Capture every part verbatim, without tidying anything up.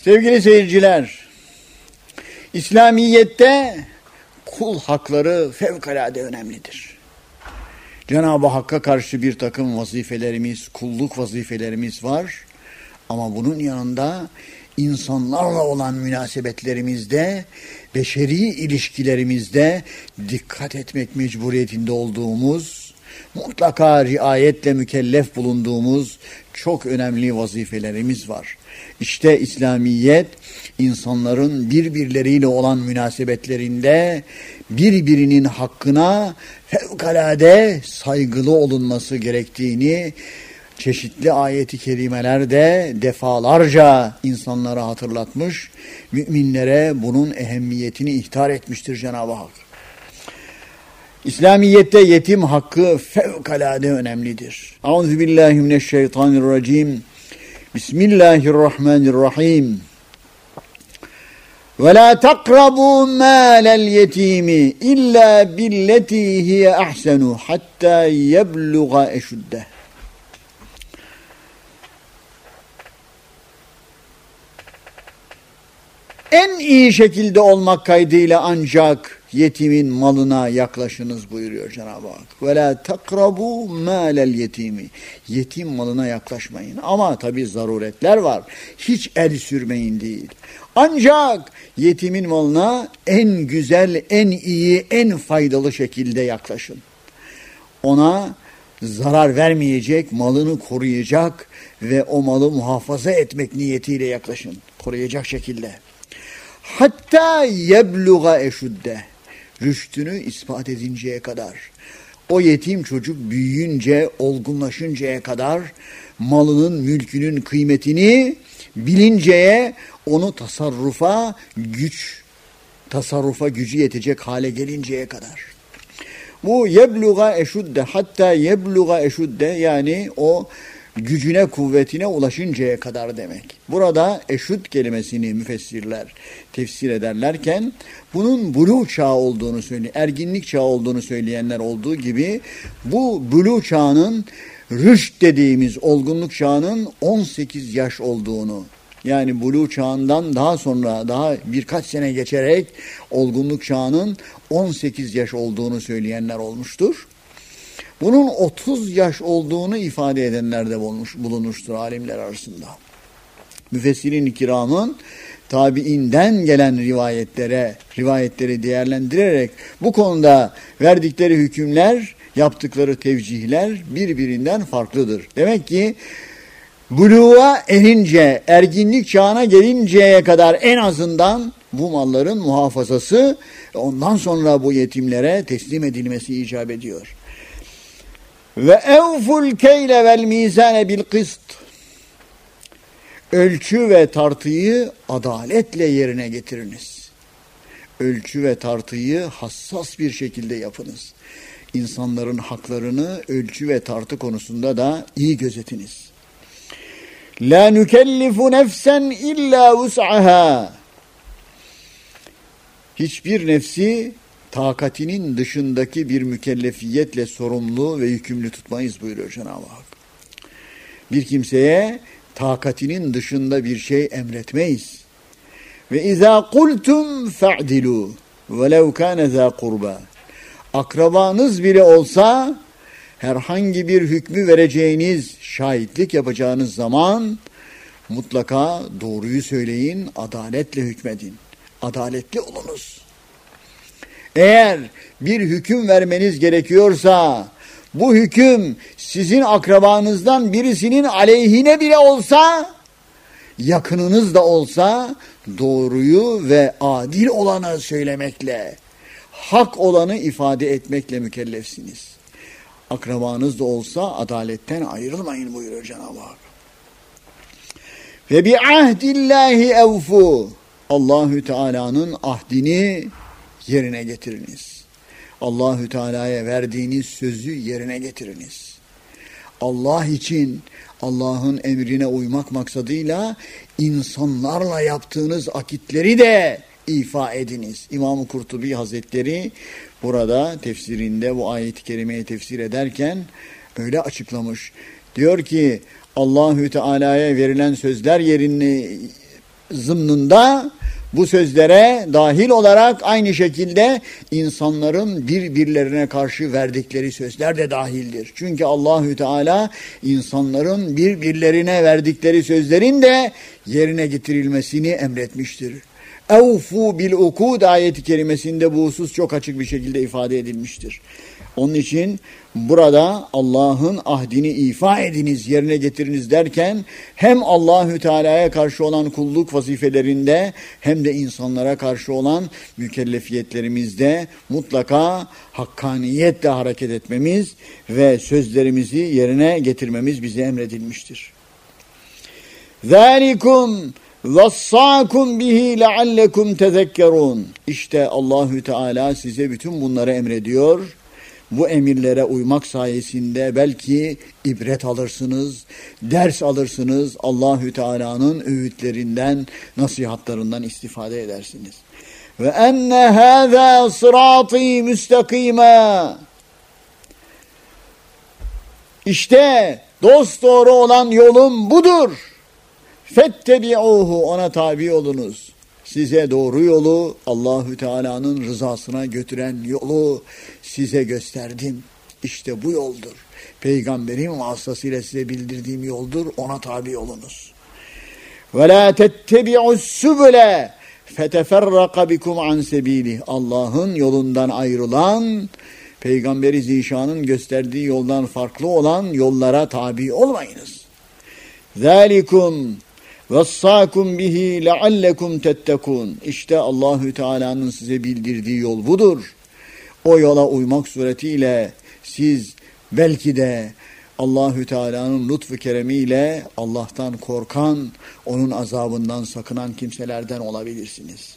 Sevgili seyirciler, İslamiyet'te kul hakları fevkalade önemlidir. Cenab-ı Hakk'a karşı bir takım vazifelerimiz, kulluk vazifelerimiz var. Ama bunun yanında insanlarla olan münasebetlerimizde, beşeri ilişkilerimizde dikkat etmek mecburiyetinde olduğumuz, mutlaka riayetle mükellef bulunduğumuz çok önemli vazifelerimiz var. İşte İslamiyet, insanların birbirleriyle olan münasebetlerinde birbirinin hakkına fevkalade saygılı olunması gerektiğini çeşitli ayet-i kerimelerde defalarca insanlara hatırlatmış, müminlere bunun ehemmiyetini ihtar etmiştir Cenab-ı Hak. İslamiyet'te yetim hakkı fevkalade önemlidir. Euzubillahimineşşeytanirracim. Bismillahirrahmanirrahim. Ve la taqrabu mâlel yetîmi illâ billetî hiye ahsenu hattâ yebluğa eşuddeh. En iyi şekilde olmak kaydıyla ancak yetimin malına yaklaşınız buyuruyor Cenab-ı Hak. Ve la takrabu mâlel yetimi. Yetim malına yaklaşmayın. Ama tabii zaruretler var. Hiç el sürmeyin değil. Ancak yetimin malına en güzel, en iyi, en faydalı şekilde yaklaşın. Ona zarar vermeyecek, malını koruyacak ve o malı muhafaza etmek niyetiyle yaklaşın. Koruyacak şekilde. Hatta yebluğa eşudde. Rüştünü ispat edinceye kadar. O yetim çocuk büyüyünce, olgunlaşıncaya kadar malının, mülkünün kıymetini bilinceye, onu tasarrufa güç, tasarrufa gücü yetecek hale gelinceye kadar. Bu yebluğa eşudde, hatta yebluğa eşudde, yani o gücüne, kuvvetine ulaşıncaya kadar demek. Burada eşud kelimesini müfessirler tefsir ederlerken bunun buluğ çağı olduğunu söylüyor, erginlik çağı olduğunu söyleyenler olduğu gibi bu buluğ çağının, rüşt dediğimiz olgunluk çağının on sekiz yaş olduğunu, yani buluğ çağından daha sonra, daha birkaç sene geçerek olgunluk çağının on sekiz yaş olduğunu söyleyenler olmuştur. Bunun otuz yaş olduğunu ifade edenler de bulunmuştur alimler arasında. Müfessirin-i kiramın tabiinden gelen rivayetlere, rivayetleri değerlendirerek bu konuda verdikleri hükümler, yaptıkları tevcihler birbirinden farklıdır. Demek ki buluğa erince, erginlik çağına gelinceye kadar en azından bu malların muhafazası, ondan sonra bu yetimlere teslim edilmesi icap ediyor. Ve evful keyle vel mizane bil kıst. Ölçü ve tartıyı adaletle yerine getiriniz. Ölçü ve tartıyı hassas bir şekilde yapınız. İnsanların haklarını ölçü ve tartı konusunda da iyi gözetiniz. La nukellifu nefsen illa vus'aha. Hiçbir nefsi takatinin dışındaki bir mükellefiyetle sorumlu ve yükümlü tutmayız buyuruyor Cenab-ı Hak. Bir kimseye takatinin dışında bir şey emretmeyiz. Ve izâ kultum fa'dilû velev kâne zâ kurbâ. Akrabanız bile olsa herhangi bir hükmü vereceğiniz, şahitlik yapacağınız zaman mutlaka doğruyu söyleyin, adaletle hükmedin. Adaletli olunuz. Eğer bir hüküm vermeniz gerekiyorsa, bu hüküm sizin akrabanızdan birisinin aleyhine bile olsa, yakınınız da olsa, doğruyu ve adil olanı söylemekle, hak olanı ifade etmekle mükellefsiniz. Akrabanız da olsa adaletten ayrılmayın buyuruyor Cenab-ı Hak. Ve bi ahdillahi evfu. Allahü Teala'nın ahdini yerine getiriniz. Allahü Teala'ya verdiğiniz sözü yerine getiriniz. Allah için, Allah'ın emrine uymak maksadıyla insanlarla yaptığınız akitleri de ifa ediniz. İmam-ı Kurtubi Hazretleri burada tefsirinde bu ayet-i kerimeyi tefsir ederken öyle açıklamış. Diyor ki Allahü Teala'ya verilen sözler yerine zımnında bu sözlere dahil olarak aynı şekilde insanların birbirlerine karşı verdikleri sözler de dahildir. Çünkü Allahü Teala insanların birbirlerine verdikleri sözlerin de yerine getirilmesini emretmiştir. Evfu bil ukud ayeti kerimesinde bu husus çok açık bir şekilde ifade edilmiştir. Onun için burada Allah'ın ahdini ifa ediniz, yerine getiriniz derken hem Allahü Teala'ya karşı olan kulluk vazifelerinde hem de insanlara karşı olan mükellefiyetlerimizde mutlaka hakkaniyetle hareket etmemiz ve sözlerimizi yerine getirmemiz bize emredilmiştir. Zalikum Vassâkum bihi leallekum tezekkerûn. İşte Allahü Teala size bütün bunları emrediyor. Bu emirlere uymak sayesinde belki ibret alırsınız, ders alırsınız, Allahü Teala'nın öğütlerinden, nasihatlarından istifade edersiniz. Ve enne hâzâ sırâtî müstakîmâ. İşte dosdoğru olan yolum budur. Fettebi'uhu, ona tabi olunuz. Size doğru yolu, Allahü Teala'nın rızasına götüren yolu size gösterdim. İşte bu yoldur. Peygamberin vasıtasıyla size bildirdiğim yoldur. Ona tabi olunuz. Ve la tettebi'us subule feteferraka bikum an sebilih. Allah'ın yolundan ayrılan, Peygamberi Zişan'ın gösterdiği yoldan farklı olan yollara tabi olmayınız. Zalikum Vassâkum bihi leallekum tettekûn. İşte Allahü Teala'nın size bildirdiği yol budur. O yola uymak suretiyle siz belki de Allahü Teala'nın lütfu keremiyle Allah'tan korkan, onun azabından sakınan kimselerden olabilirsiniz.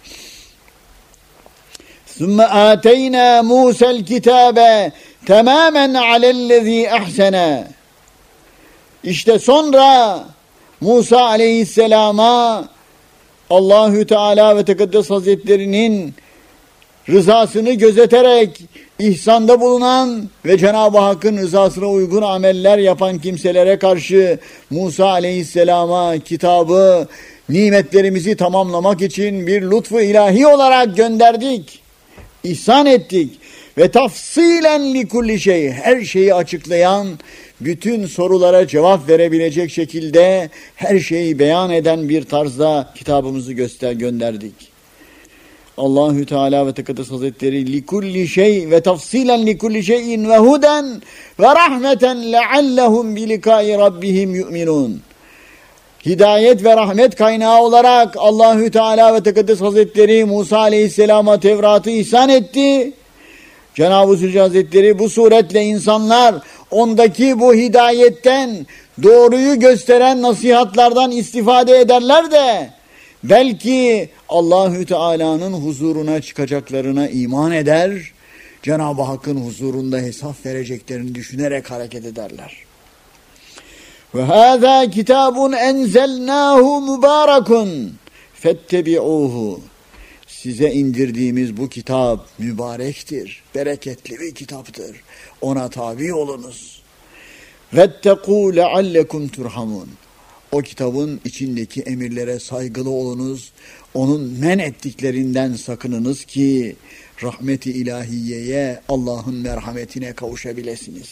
ثُمَّ آتَيْنَا مُوسَى الْكِتَابَ تَمَامًا عَلَى الَّذ۪ي اَحْسَنَ. İşte sonra Musa aleyhisselama Allahü Teala ve Tekaddes Hazretlerinin rızasını gözeterek ihsanda bulunan ve Cenab-ı Hakk'ın rızasına uygun ameller yapan kimselere karşı Musa aleyhisselama kitabı, nimetlerimizi tamamlamak için bir lütfu ilahi olarak gönderdik, ihsan ettik. Ve tafsilen li kulli şey, her şeyi açıklayan, bütün sorulara cevap verebilecek şekilde her şeyi beyan eden bir tarzda kitabımızı göster gönderdik. Allahü Teala ve Tekaddes Hazretleri li kulli şey ve tafsilen li kulli şeyin ve huden ve rahmeten leallehum bi likai rabbihim yu'minun. Hidayet ve rahmet kaynağı olarak Allahü Teala ve Tekaddes Hazretleri Musa Aleyhisselam'a Tevrat'ı ihsan etti. Cenab-ı Zülcelal Hazretleri bu suretle insanlar ondaki bu hidayetten, doğruyu gösteren nasihatlardan istifade ederler de belki Allahü Teala'nın huzuruna çıkacaklarına iman eder, Cenab-ı Hakk'ın huzurunda hesap vereceklerini düşünerek hareket ederler. Ve hâzâ kitâbun enzelnâhu mübârekun fettebi'ûhu. Size indirdiğimiz bu kitap mübarektir, bereketli bir kitaptır. Ona tabi olunuz. وَاتَّقُوا لَعَلَّكُمْ تُرْحَمُونَ. O kitabın içindeki emirlere saygılı olunuz. Onun men ettiklerinden sakınınız ki rahmeti ilahiyeye, Allah'ın merhametine kavuşabilirsiniz.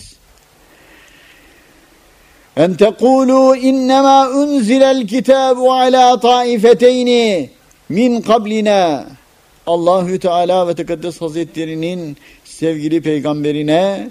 اَنْ تَقُولُوا اِنَّمَا اُنْزِلَ الْكِتَابُ عَلَى طَائِفَتَيْنِ min kablina. Allahü Teala ve Tekaddes Hazretleri'nin sevgili peygamberine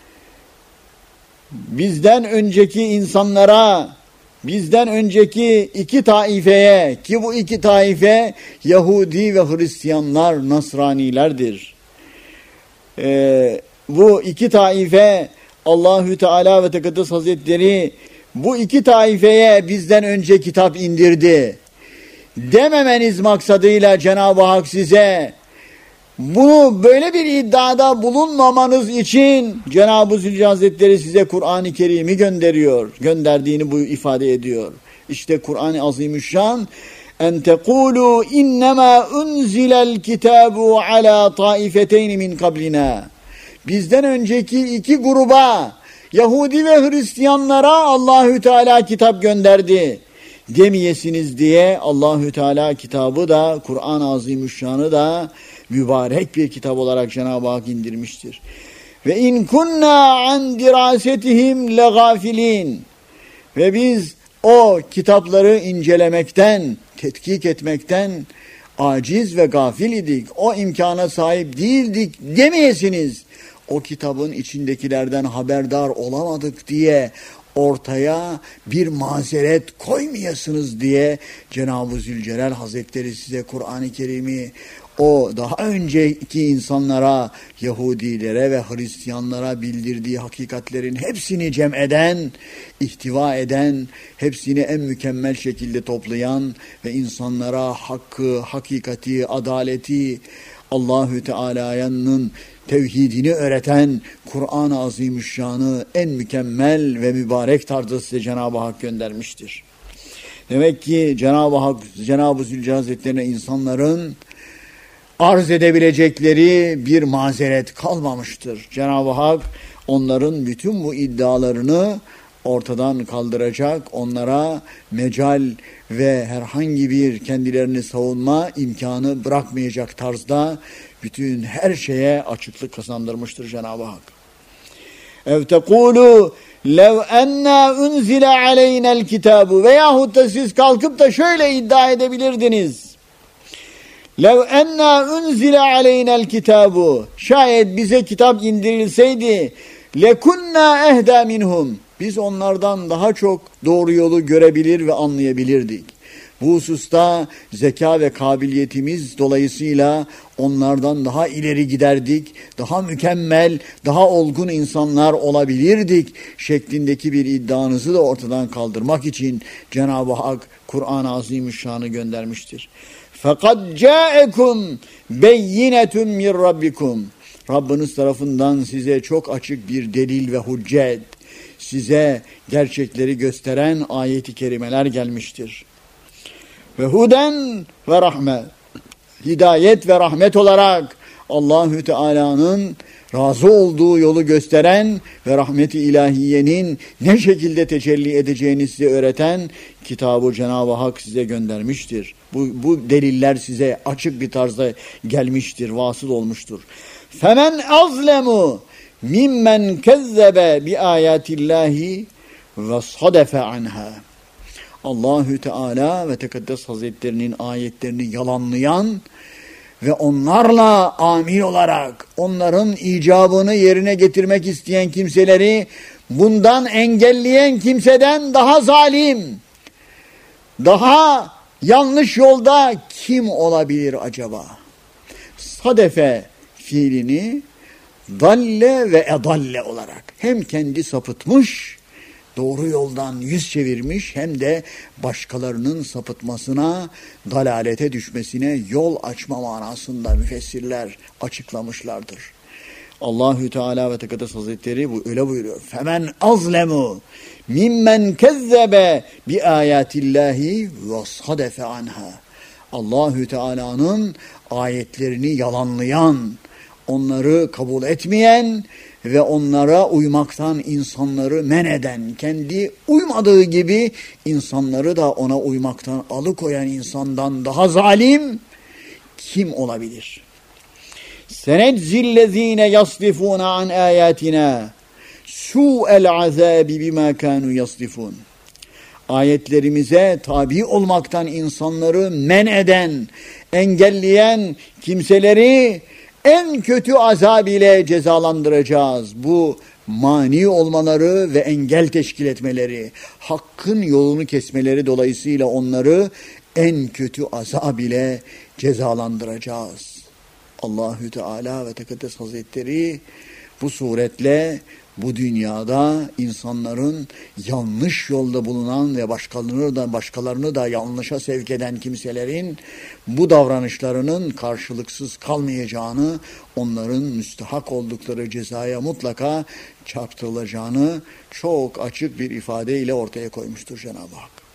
bizden önceki insanlara, bizden önceki iki taifeye, ki bu iki taife Yahudi ve Hristiyanlar, Nasranilerdir. Ee, bu iki taife Allahü Teala ve Tekaddes Hazretleri bu iki taifeye bizden önce kitap indirdi dememeniz maksadıyla Cenab-ı Hak size bunu böyle bir iddiada bulunmamanız için Cenab-ı Zülcelal Hazretleri size Kur'an-ı Kerim'i gönderiyor. Gönderdiğini bu ifade ediyor. İşte Kur'an-ı Azimüşşan en tekulu innema unzilel kitabu ala taifeteyn min kablina. Bizden önceki iki gruba, Yahudi ve Hristiyanlara Allahü Teala kitap gönderdi demeyesiniz diye Allahü Teala kitabı da, Kur'an-ı Azimüşşan'ı da mübarek bir kitap olarak Cenab-ı Hak indirmiştir. Ve in kunna an dirasetihim legafilin. Ve biz o kitapları incelemekten, tetkik etmekten aciz ve gafil idik. O imkana sahip değildik demeyesiniz. O kitabın içindekilerden haberdar olamadık diye ortaya bir mazeret koymayasınız diye Cenab-ı Zülcelal Hazretleri size Kur'an-ı Kerim'i o daha önceki insanlara, Yahudilere ve Hristiyanlara bildirdiği hakikatlerin hepsini cem eden, ihtiva eden, hepsini en mükemmel şekilde toplayan ve insanlara hakkı, hakikati, adaleti, Allahü Teala'nın tevhidini öğreten Kur'an-ı Azimüşşan'ı en mükemmel ve mübarek tarzda size Cenab-ı Hak göndermiştir. Demek ki Cenab-ı Hak, Cenab-ı Zülcelal Hazretlerine insanların arz edebilecekleri bir mazeret kalmamıştır. Cenab-ı Hak onların bütün bu iddialarını ortadan kaldıracak, onlara mecal ve herhangi bir kendilerini savunma imkanı bırakmayacak tarzda bütün her şeye açıklık kazandırmıştır Cenab-ı Hak. ev tekulu lev enna unzile aleynel kitabu, veyahut da siz kalkıp da şöyle iddia edebilirdiniz. lev enna unzile aleynel kitabu, şayet bize kitap indirilseydi lekunna ehda minhum, biz onlardan daha çok doğru yolu görebilir ve anlayabilirdik. Bu hususta zeka ve kabiliyetimiz dolayısıyla onlardan daha ileri giderdik, daha mükemmel, daha olgun insanlar olabilirdik şeklindeki bir iddianızı da ortadan kaldırmak için Cenab-ı Hak Kur'an-ı Azimüşşan'ı göndermiştir. Fakat ca'ekum beyinetun min rabbikum, Rabbiniz tarafından size çok açık bir delil ve hüccet, size gerçekleri gösteren ayet-i kerimeler gelmiştir. Ve huden ve rahmet, hidayet ve rahmet olarak Allahü Teala'nın razı olduğu yolu gösteren ve rahmeti ilahiyenin ne şekilde tecelli edeceğini size öğreten kitabı Cenab-ı Hak size göndermiştir. Bu, bu deliller size açık bir tarzda gelmiştir, vasıl olmuştur. Femen azlemu mimmen kezzebe bi ayatillahi ve sadefe anha. Allahü Teala ve Tekaddes Hazretlerinin ayetlerini yalanlayan ve onlarla amil olarak onların icabını yerine getirmek isteyen kimseleri bundan engelleyen kimseden daha zalim, daha yanlış yolda kim olabilir acaba? Sadefe fiilini dalle ve edalle olarak hem kendi sapıtmış, doğru yoldan yüz çevirmiş, hem de başkalarının sapıtmasına, dalalete düşmesine yol açma manasında müfessirler açıklamışlardır. Allahü Teala ve Tekaddes Hazretleri bu öyle buyuruyor. Femen azlemu mimmen kezzebe bi ayatillahi ve sadefe anha. Allahü Teala'nın ayetlerini yalanlayan, onları kabul etmeyen ve onlara uymaktan insanları men eden, kendi uymadığı gibi insanları da ona uymaktan alıkoyan insandan daha zalim kim olabilir? Senezzillezine yasdifuna an ayatina su'el azabi bima kanu yasdifun. Ayetlerimize tabi olmaktan insanları men eden, engelleyen kimseleri en kötü azab ile cezalandıracağız. Bu mani olmaları ve engel teşkil etmeleri, hakkın yolunu kesmeleri dolayısıyla onları en kötü azab ile cezalandıracağız. Allahü Teala ve Tekaddes Hazretleri bu suretle bu dünyada insanların yanlış yolda bulunan ve başkalarını da başkalarını da yanlışa sevk eden kimselerin bu davranışlarının karşılıksız kalmayacağını, onların müstahak oldukları cezaya mutlaka çarptırılacağını çok açık bir ifadeyle ortaya koymuştur Cenab-ı Hak.